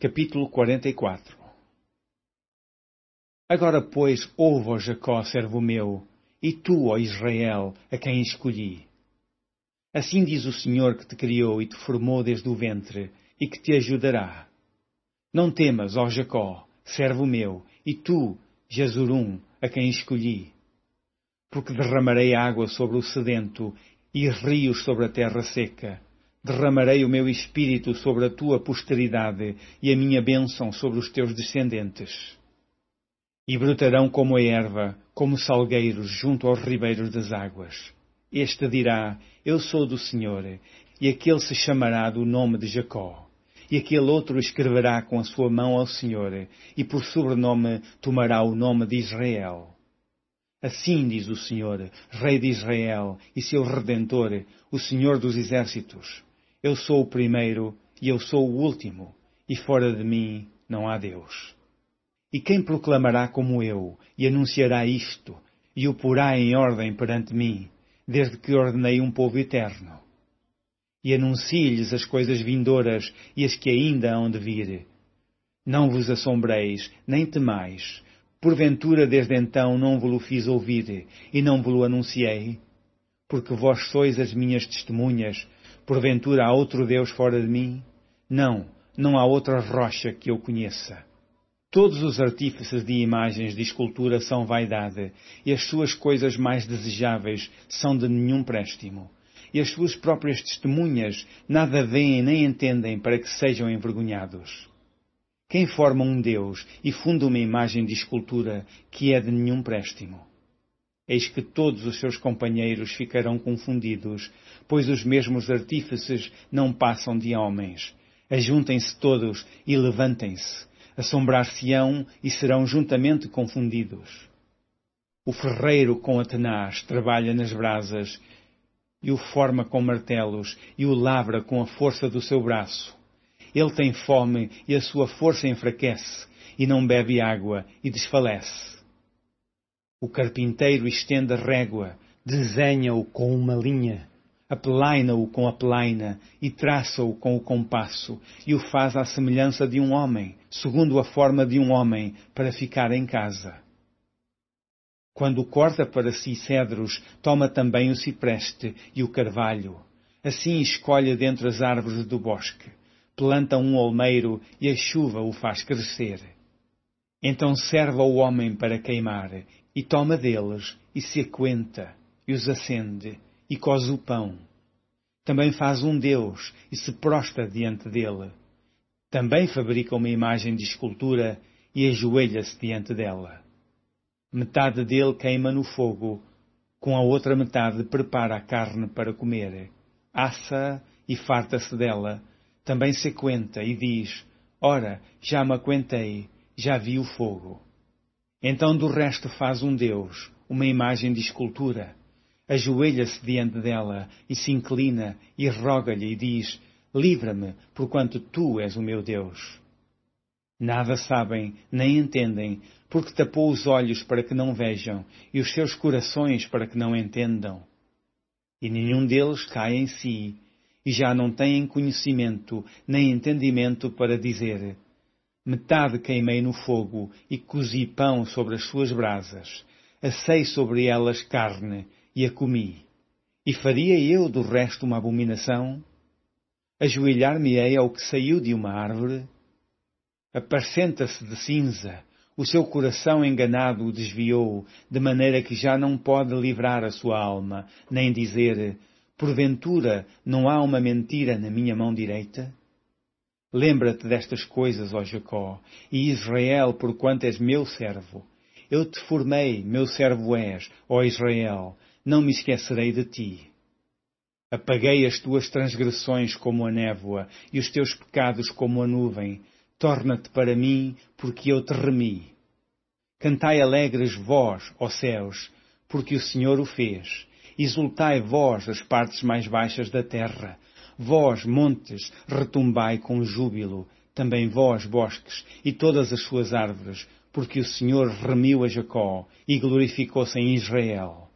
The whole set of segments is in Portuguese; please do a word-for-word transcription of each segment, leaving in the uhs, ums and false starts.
Capítulo quarenta e quatro. Agora, pois, ouve, ó Jacó, servo meu, e tu, ó Israel, a quem escolhi. Assim diz o Senhor que te criou e te formou desde o ventre, e que te ajudará. Não temas, ó Jacó, servo meu, e tu, Jesurum, a quem escolhi. Porque derramarei água sobre o sedento, e rios sobre a terra seca. Derramarei o meu espírito sobre a tua posteridade, e a minha bênção sobre os teus descendentes. E brotarão como a erva, como salgueiros junto aos ribeiros das águas. Este dirá, eu sou do Senhor, e aquele se chamará do nome de Jacó. E aquele outro escreverá com a sua mão ao Senhor, e por sobrenome tomará o nome de Israel. Assim diz o Senhor, Rei de Israel, e seu Redentor, o Senhor dos Exércitos. Eu sou o primeiro, e eu sou o último, e fora de mim não há Deus. E quem proclamará como eu, e anunciará isto, e o porá em ordem perante mim, desde que ordenei um povo eterno? E anuncie-lhes as coisas vindouras e as que ainda hão de vir. Não vos assombreis, nem temais. Porventura desde então não vos-lo fiz ouvir, e não vos-lo anunciei? Porque vós sois as minhas testemunhas. Porventura há outro Deus fora de mim? Não, não há outra rocha que eu conheça. Todos os artífices de imagens de escultura são vaidade, e as suas coisas mais desejáveis são de nenhum préstimo. E as suas próprias testemunhas nada veem nem entendem para que sejam envergonhados. Quem forma um Deus e funda uma imagem de escultura que é de nenhum préstimo? Eis que todos os seus companheiros ficarão confundidos, pois os mesmos artífices não passam de homens. Ajuntem-se todos e levantem-se. Assombrar-se-ão e serão juntamente confundidos. O ferreiro com a tenaz trabalha nas brasas, e o forma com martelos, e o lavra com a força do seu braço. Ele tem fome, e a sua força enfraquece, e não bebe água, e desfalece. O carpinteiro estende a régua, desenha-o com uma linha, apelaina-o com a pelaina, e traça-o com o compasso, e o faz à semelhança de um homem, segundo a forma de um homem, para ficar em casa. Quando corta para si cedros, toma também o cipreste e o carvalho. Assim escolhe dentre as árvores do bosque. Planta um olmeiro e a chuva o faz crescer. Então serve ao homem para queimar, e toma deles, e se aquenta, e os acende, e coze o pão. Também faz um Deus, e se prostra diante dele. Também fabrica uma imagem de escultura, e ajoelha-se diante dela. Metade dele queima no fogo, com a outra metade prepara a carne para comer. Assa e farta-se dela. Também se aquenta e diz, ora, já me aquentei, já vi o fogo. Então do resto faz um Deus, uma imagem de escultura. Ajoelha-se diante dela e se inclina e roga-lhe e diz, livra-me, porquanto tu és o meu Deus. Nada sabem, nem entendem, porque tapou os olhos para que não vejam, e os seus corações para que não entendam. E nenhum deles cai em si, e já não têm conhecimento, nem entendimento para dizer, metade queimei no fogo, e cozi pão sobre as suas brasas, assei sobre elas carne, e a comi. E faria eu do resto uma abominação? Ajoelhar-me-ei ao que saiu de uma árvore? Apacenta-se de cinza, o seu coração enganado o desviou, de maneira que já não pode livrar a sua alma, nem dizer, porventura não há uma mentira na minha mão direita? Lembra-te destas coisas, ó Jacó, e Israel, porquanto és meu servo. Eu te formei, meu servo és, ó Israel, não me esquecerei de ti. Apaguei as tuas transgressões como a névoa, e os teus pecados como a nuvem. Torna-te para mim, porque eu te remi. Cantai alegres vós, ó céus, porque o Senhor o fez. Exultai vós as partes mais baixas da terra. Vós, montes, retumbai com júbilo. Também vós, bosques, e todas as suas árvores, porque o Senhor remiu a Jacó e glorificou-se em Israel.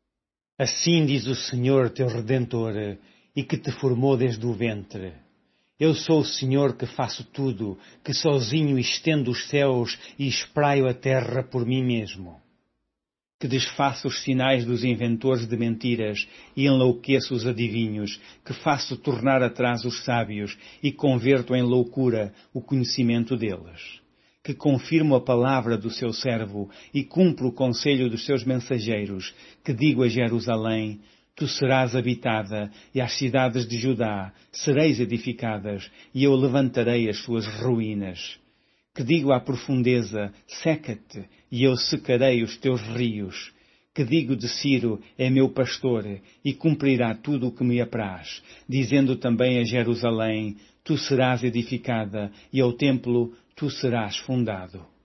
Assim diz o Senhor teu Redentor, e que te formou desde o ventre. Eu sou o Senhor que faço tudo, que sozinho estendo os céus e espraio a terra por mim mesmo. Que desfaço os sinais dos inventores de mentiras e enlouqueço os adivinhos, que faço tornar atrás os sábios e converto em loucura o conhecimento deles. Que confirmo a palavra do seu servo e cumpro o conselho dos seus mensageiros, que digo a Jerusalém: tu serás habitada, e às cidades de Judá sereis edificadas, e eu levantarei as suas ruínas. Que digo à profundeza: seca-te, e eu secarei os teus rios. Que digo de Ciro: é meu pastor, e cumprirá tudo o que me apraz. Dizendo também a Jerusalém: tu serás edificada, e ao templo tu serás fundado.